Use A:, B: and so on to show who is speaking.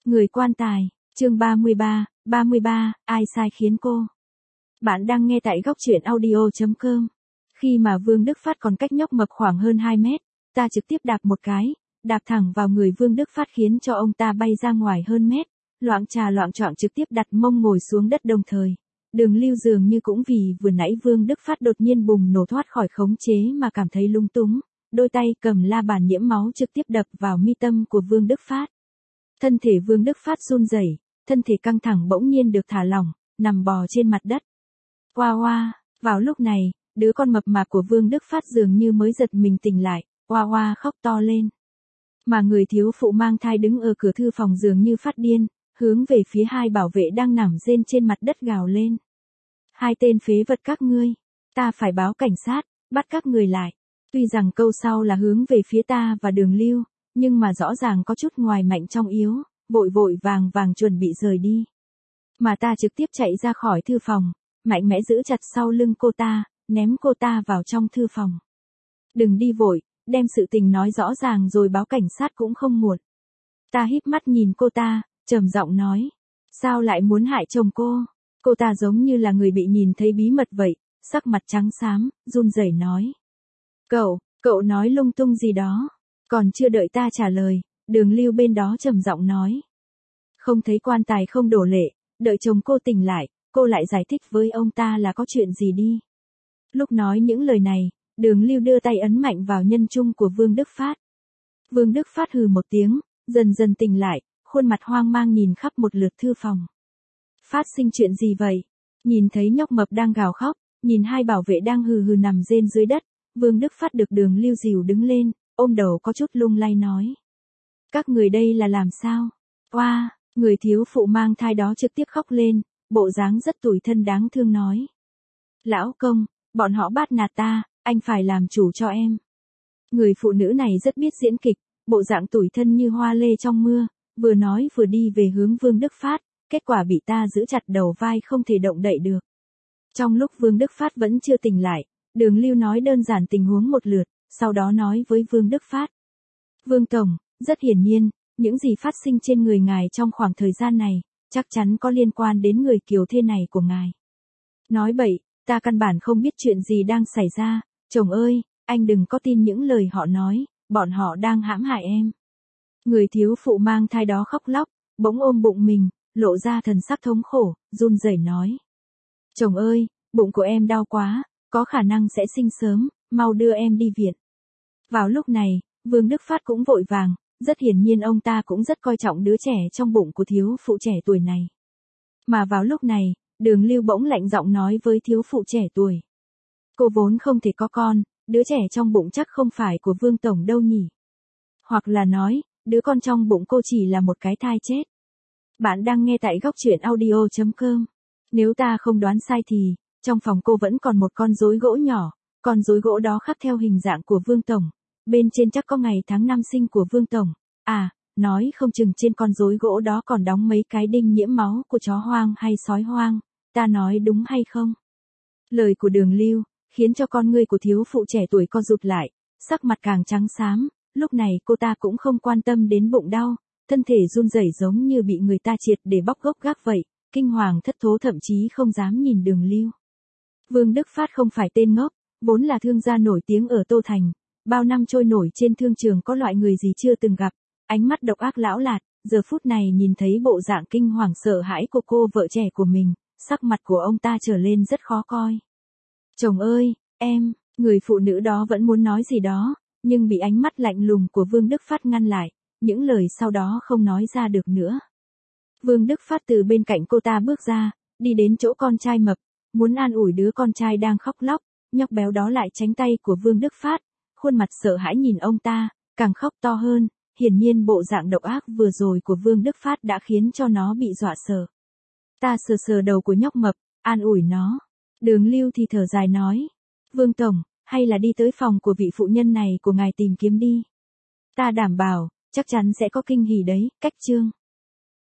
A: Người quan tài, chương 33, ai sai khiến cô? Bạn đang nghe tại góc truyện audio.com. Khi mà Vương Đức Phát còn cách nhóc mập khoảng hơn 2 mét, ta trực tiếp đạp một cái, đạp thẳng vào người Vương Đức Phát khiến cho ông ta bay ra ngoài hơn mét, loạng trà loạng choạng trực tiếp đặt mông ngồi xuống đất đồng thời. Đường Lưu dường như cũng vì vừa nãy Vương Đức Phát đột nhiên bùng nổ thoát khỏi khống chế mà cảm thấy lung túng, đôi tay cầm la bàn nhiễm máu trực tiếp đập vào mi tâm của Vương Đức Phát. Thân thể Vương Đức Phát run rẩy, thân thể căng thẳng bỗng nhiên được thả lỏng, nằm bò trên mặt đất. Oa oa, vào lúc này, đứa con mập mạp của Vương Đức Phát dường như mới giật mình tỉnh lại, oa oa khóc to lên. Mà người thiếu phụ mang thai đứng ở cửa thư phòng dường như phát điên, hướng về phía hai bảo vệ đang nằm rên trên mặt đất gào lên. Hai tên phế vật các ngươi, ta phải báo cảnh sát, bắt các người lại. Tuy rằng câu sau là hướng về phía ta và Đường Lưu, nhưng mà rõ ràng có chút ngoài mạnh trong yếu, vội vội vàng vàng chuẩn bị rời đi. Mà ta trực tiếp chạy ra khỏi thư phòng, mạnh mẽ giữ chặt sau lưng cô ta, ném cô ta vào trong thư phòng. Đừng đi vội, đem sự tình nói rõ ràng rồi báo cảnh sát cũng không muộn. Ta híp mắt nhìn cô ta, trầm giọng nói. Sao lại muốn hại chồng cô? Cô ta giống như là người bị nhìn thấy bí mật vậy, sắc mặt trắng xám, run rẩy nói. Cậu nói lung tung gì đó. Còn chưa đợi ta trả lời, Đường Lưu bên đó trầm giọng nói. Không thấy quan tài không đổ lệ, đợi chồng cô tỉnh lại, cô lại giải thích với ông ta là có chuyện gì đi. Lúc nói những lời này, Đường Lưu đưa tay ấn mạnh vào nhân trung của Vương Đức Phát. Vương Đức Phát hừ một tiếng, dần dần tỉnh lại, khuôn mặt hoang mang nhìn khắp một lượt thư phòng. Phát sinh chuyện gì vậy? Nhìn thấy nhóc mập đang gào khóc, nhìn hai bảo vệ đang hừ hừ nằm rên dưới đất, Vương Đức Phát được Đường Lưu dìu đứng lên, ôm đầu có chút lung lay nói. Các người đây là làm sao? Oa, người thiếu phụ mang thai đó trực tiếp khóc lên, bộ dáng rất tủi thân đáng thương nói. Lão công, bọn họ bắt nạt ta, anh phải làm chủ cho em. Người phụ nữ này rất biết diễn kịch, bộ dạng tủi thân như hoa lê trong mưa, vừa nói vừa đi về hướng Vương Đức Phát, kết quả bị ta giữ chặt đầu vai không thể động đậy được. Trong lúc Vương Đức Phát vẫn chưa tỉnh lại, Đường Lưu nói đơn giản tình huống một lượt, sau đó nói với Vương Đức Phát. Vương Tổng, rất hiển nhiên, những gì phát sinh trên người ngài trong khoảng thời gian này, chắc chắn có liên quan đến người kiều thê này của ngài. Nói bậy, ta căn bản không biết chuyện gì đang xảy ra, chồng ơi, anh đừng có tin những lời họ nói, bọn họ đang hãm hại em. Người thiếu phụ mang thai đó khóc lóc, bỗng ôm bụng mình, lộ ra thần sắc thống khổ, run rẩy nói. Chồng ơi, bụng của em đau quá, có khả năng sẽ sinh sớm, mau đưa em đi viện. Vào lúc này, Vương Đức Phát cũng vội vàng, rất hiển nhiên ông ta cũng rất coi trọng đứa trẻ trong bụng của thiếu phụ trẻ tuổi này. Mà vào lúc này, Đường Lưu bỗng lạnh giọng nói với thiếu phụ trẻ tuổi. Cô vốn không thể có con, đứa trẻ trong bụng chắc không phải của Vương Tổng đâu nhỉ. Hoặc là nói, đứa con trong bụng cô chỉ là một cái thai chết. Bạn đang nghe tại góc truyện audio.com. Nếu ta không đoán sai thì, trong phòng cô vẫn còn một con rối gỗ nhỏ, con rối gỗ đó khắc theo hình dạng của Vương Tổng, bên trên chắc có ngày tháng năm sinh của Vương Tổng. À, nói không chừng trên con rối gỗ đó còn đóng mấy cái đinh nhiễm máu của chó hoang hay sói hoang, ta nói đúng hay không? Lời của Đường Lưu, khiến cho con ngươi của thiếu phụ trẻ tuổi co rụt lại, sắc mặt càng trắng xám, lúc này cô ta cũng không quan tâm đến bụng đau, thân thể run rẩy giống như bị người ta triệt để bóc gốc gác vậy, kinh hoàng thất thố thậm chí không dám nhìn Đường Lưu. Vương Đức Phát không phải tên ngốc, vốn là thương gia nổi tiếng ở Tô Thành, bao năm trôi nổi trên thương trường có loại người gì chưa từng gặp, ánh mắt độc ác lão lạt, giờ phút này nhìn thấy bộ dạng kinh hoàng sợ hãi của cô vợ trẻ của mình, sắc mặt của ông ta trở lên rất khó coi. Chồng ơi, em, người phụ nữ đó vẫn muốn nói gì đó, nhưng bị ánh mắt lạnh lùng của Vương Đức Phát ngăn lại, những lời sau đó không nói ra được nữa. Vương Đức Phát từ bên cạnh cô ta bước ra, đi đến chỗ con trai mập, muốn an ủi đứa con trai đang khóc lóc, nhóc béo đó lại tránh tay của Vương Đức Phát, khuôn mặt sợ hãi nhìn ông ta, càng khóc to hơn, hiển nhiên bộ dạng độc ác vừa rồi của Vương Đức Phát đã khiến cho nó bị dọa sợ. Ta sờ sờ đầu của nhóc mập, an ủi nó. Đường Lưu thì thở dài nói. Vương Tổng, hay là đi tới phòng của vị phụ nhân này của ngài tìm kiếm đi. Ta đảm bảo, chắc chắn sẽ có kinh hỉ đấy, cách chương.